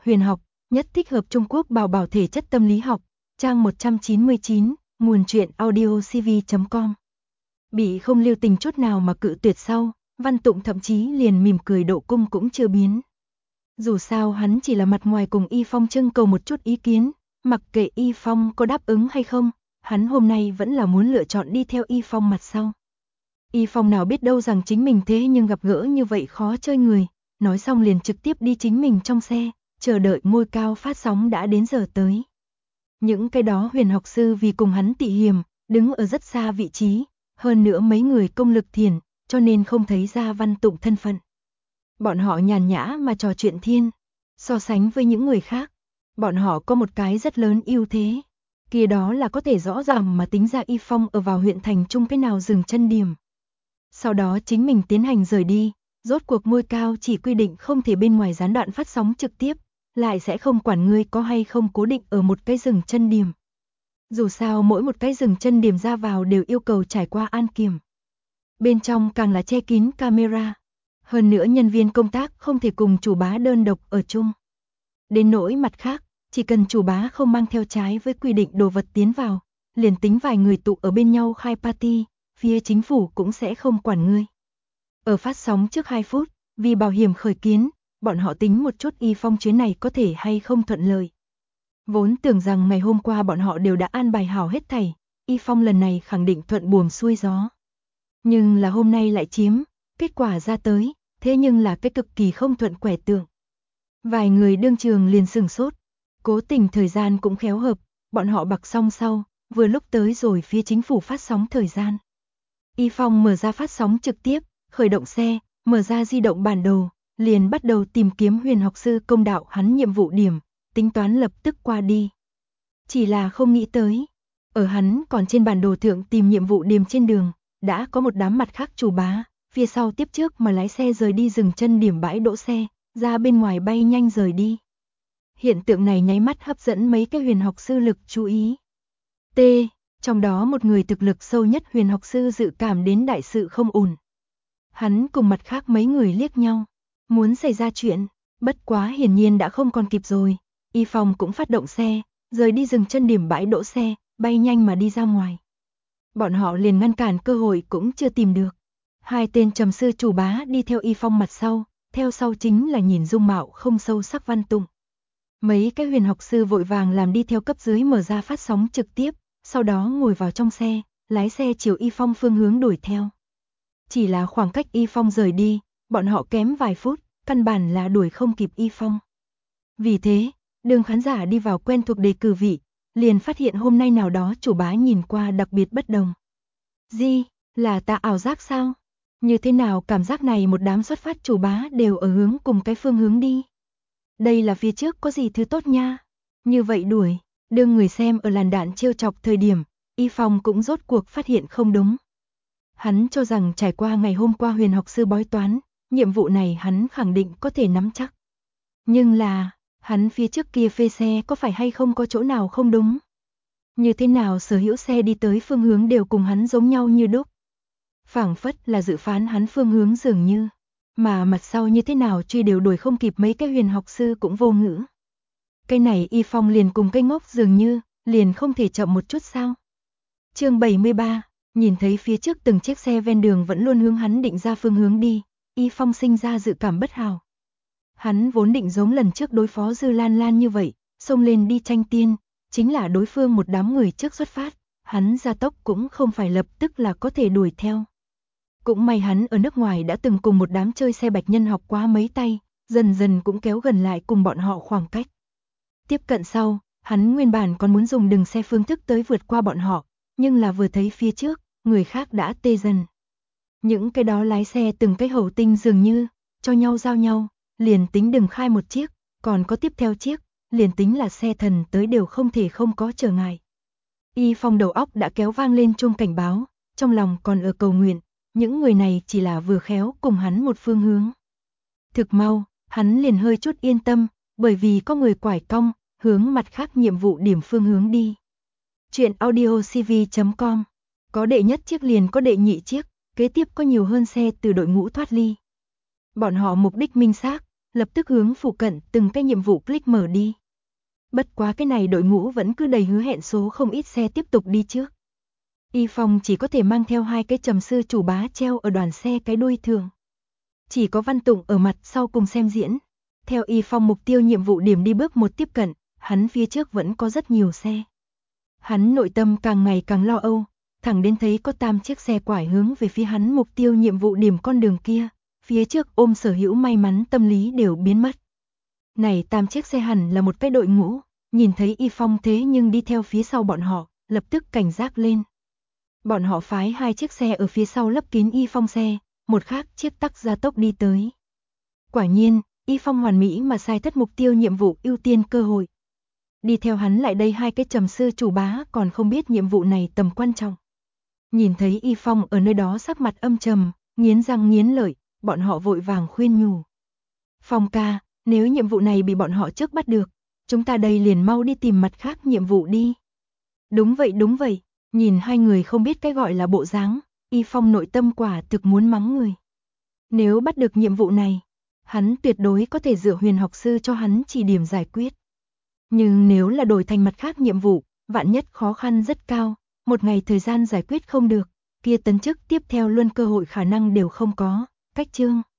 Huyền học, nhất thích hợp Trung Quốc bảo bảo thể chất tâm lý học, trang 199, nguồn truyện audiocv.com. Bị không lưu tình chút nào mà cự tuyệt sau, Văn Tụng thậm chí liền mỉm cười độ cung cũng chưa biến. Dù sao hắn chỉ là mặt ngoài cùng Y Phong trưng cầu một chút ý kiến, mặc kệ Y Phong có đáp ứng hay không, hắn hôm nay vẫn là muốn lựa chọn đi theo Y Phong mặt sau. Y Phong nào biết đâu rằng chính mình thế nhưng gặp gỡ như vậy khó chơi người, nói xong liền trực tiếp đi chính mình trong xe, chờ đợi ngôi cao phát sóng đã đến giờ tới. Những cái đó huyền học sư vì cùng hắn tị hiềm, đứng ở rất xa vị trí, hơn nữa mấy người công lực thiền, cho nên không thấy ra Văn Tụng thân phận. Bọn họ nhàn nhã mà trò chuyện thiên, so sánh với những người khác, bọn họ có một cái rất lớn ưu thế, kia đó là có thể rõ ràng mà tính ra Y Phong ở vào huyện thành trung cái nào dừng chân điểm. Sau đó chính mình tiến hành rời đi, rốt cuộc ngôi cao chỉ quy định không thể bên ngoài gián đoạn phát sóng trực tiếp, lại sẽ không quản ngươi có hay không cố định ở một cái dừng chân điểm. Dù sao mỗi một cái dừng chân điểm ra vào đều yêu cầu trải qua an kiểm. Bên trong càng là che kín camera. Hơn nữa nhân viên công tác không thể cùng chủ bá đơn độc ở chung. Đến nỗi mặt khác, chỉ cần chủ bá không mang theo trái với quy định đồ vật tiến vào, liền tính vài người tụ ở bên nhau khai party, phía chính phủ cũng sẽ không quản ngươi. Ở phát sóng trước 2 phút, vì bảo hiểm khởi kiến, bọn họ tính một chút Y Phong chuyến này có thể hay không thuận lợi. Vốn tưởng rằng ngày hôm qua bọn họ đều đã an bài hảo hết thảy, Y Phong lần này khẳng định thuận buồm xuôi gió. Nhưng là hôm nay lại chiếm, kết quả ra tới, thế nhưng là cái cực kỳ không thuận quẻ tượng. Vài người đương trường liền sửng sốt, cố tình thời gian cũng khéo hợp, bọn họ bặc xong sau, vừa lúc tới rồi phía chính phủ phát sóng thời gian. Y Phong mở ra phát sóng trực tiếp, khởi động xe, mở ra di động bản đồ, liền bắt đầu tìm kiếm huyền học sư công đạo hắn nhiệm vụ điểm, tính toán lập tức qua đi. Chỉ là không nghĩ tới, ở hắn còn trên bản đồ thượng tìm nhiệm vụ điểm trên đường, đã có một đám mặt khác chủ bá, phía sau tiếp trước mà lái xe rời đi dừng chân điểm bãi đỗ xe, ra bên ngoài bay nhanh rời đi. Hiện tượng này nháy mắt hấp dẫn mấy cái huyền học sư lực chú ý. Trong đó một người thực lực sâu nhất huyền học sư dự cảm đến đại sự không ổn. Hắn cùng mặt khác mấy người liếc nhau, muốn xảy ra chuyện, bất quá hiển nhiên đã không còn kịp rồi. Y Phong cũng phát động xe, rời đi dừng chân điểm bãi đỗ xe, bay nhanh mà đi ra ngoài. Bọn họ liền ngăn cản cơ hội cũng chưa tìm được. Hai tên trầm sư chủ bá đi theo Y Phong mặt sau, theo sau chính là nhìn dung mạo không sâu sắc Văn Tụng. Mấy cái huyền học sư vội vàng làm đi theo cấp dưới mở ra phát sóng trực tiếp, sau đó ngồi vào trong xe, lái xe chiều Y Phong phương hướng đuổi theo. Chỉ là khoảng cách Y Phong rời đi, bọn họ kém vài phút, căn bản là đuổi không kịp Y Phong. Vì thế, đường khán giả đi vào quen thuộc đề cử vị, liền phát hiện hôm nay nào đó chủ bá nhìn qua đặc biệt bất đồng. Là ta ảo giác sao? Như thế nào cảm giác này một đám xuất phát chủ bá đều ở hướng cùng cái phương hướng đi? Đây là phía trước có gì thứ tốt nha? Như vậy đuổi, đương người xem ở làn đạn trêu chọc thời điểm, Y Phong cũng rốt cuộc phát hiện không đúng. Hắn cho rằng trải qua ngày hôm qua huyền học sư bói toán, nhiệm vụ này hắn khẳng định có thể nắm chắc. Nhưng là, hắn phía trước kia phê xe có phải hay không có chỗ nào không đúng? Như thế nào sở hữu xe đi tới phương hướng đều cùng hắn giống nhau như đúc? Phảng phất là dự phán hắn phương hướng dường như, mà mặt sau như thế nào truy đều đuổi không kịp mấy cái huyền học sư cũng vô ngữ. Cái này Y Phong liền cùng cây ngốc dường như, liền không thể chậm một chút sao? Chương 73, nhìn thấy phía trước từng chiếc xe ven đường vẫn luôn hướng hắn định ra phương hướng đi, Y Phong sinh ra dự cảm bất hảo. Hắn vốn định giống lần trước đối phó Dư Lan Lan như vậy, xông lên đi tranh tiên, chính là đối phương một đám người trước xuất phát, hắn gia tốc cũng không phải lập tức là có thể đuổi theo. Cũng may hắn ở nước ngoài đã từng cùng một đám chơi xe bạch nhân học quá mấy tay, dần dần cũng kéo gần lại cùng bọn họ khoảng cách. Tiếp cận sau, hắn nguyên bản còn muốn dùng đường xe phương thức tới vượt qua bọn họ, nhưng là vừa thấy phía trước, người khác đã tê dần. Những cái đó lái xe từng cái hầu tinh dường như, cho nhau giao nhau, liền tính đừng khai một chiếc, còn có tiếp theo chiếc, liền tính là xe thần tới đều không thể không có trở ngại. Y Phong đầu óc đã kéo vang lên chuông cảnh báo, trong lòng còn ở cầu nguyện, những người này chỉ là vừa khéo cùng hắn một phương hướng. Thực mau, hắn liền hơi chút yên tâm, bởi vì có người quải cong, hướng mặt khác nhiệm vụ điểm phương hướng đi. Chuyện audiocv.com, có đệ nhất chiếc liền có đệ nhị chiếc, kế tiếp có nhiều hơn xe từ đội ngũ thoát ly. Bọn họ mục đích minh xác, lập tức hướng phụ cận từng cái nhiệm vụ click mở đi. Bất quá cái này đội ngũ vẫn cứ đầy hứa hẹn số không ít xe tiếp tục đi trước. Y Phong chỉ có thể mang theo 2 cái trầm sư chủ bá treo ở đoàn xe cái đuôi thường. Chỉ có Văn Tụng ở mặt sau cùng xem diễn. Theo Y Phong mục tiêu nhiệm vụ điểm đi bước một tiếp cận, hắn phía trước vẫn có rất nhiều xe. Hắn nội tâm càng ngày càng lo âu, thẳng đến thấy có 8 chiếc xe quải hướng về phía hắn mục tiêu nhiệm vụ điểm con đường kia, phía trước ôm sở hữu may mắn tâm lý đều biến mất. Này 8 chiếc xe hẳn là một cái đội ngũ, nhìn thấy Y Phong thế nhưng đi theo phía sau bọn họ, lập tức cảnh giác lên. Bọn họ phái 2 chiếc xe ở phía sau lấp kín Y Phong xe, một khác chiếc tắc gia tốc đi tới. Quả nhiên, Y Phong hoàn mỹ mà sai thất mục tiêu nhiệm vụ ưu tiên cơ hội. Đi theo hắn lại đây 2 cái trầm sư chủ bá còn không biết nhiệm vụ này tầm quan trọng. Nhìn thấy Y Phong ở nơi đó sắc mặt âm trầm, nghiến răng nghiến lợi, bọn họ vội vàng khuyên nhủ. Phong ca, nếu nhiệm vụ này bị bọn họ trước bắt được, chúng ta đây liền mau đi tìm mặt khác nhiệm vụ đi. Đúng vậy, nhìn hai người không biết cái gọi là bộ dáng, Y Phong nội tâm quả thực muốn mắng người. Nếu bắt được nhiệm vụ này, hắn tuyệt đối có thể dựa Huyền học sư cho hắn chỉ điểm giải quyết. Nhưng nếu là đổi thành mặt khác nhiệm vụ, vạn nhất khó khăn rất cao, một ngày thời gian giải quyết không được, kia tấn chức tiếp theo luôn cơ hội khả năng đều không có. Cách chương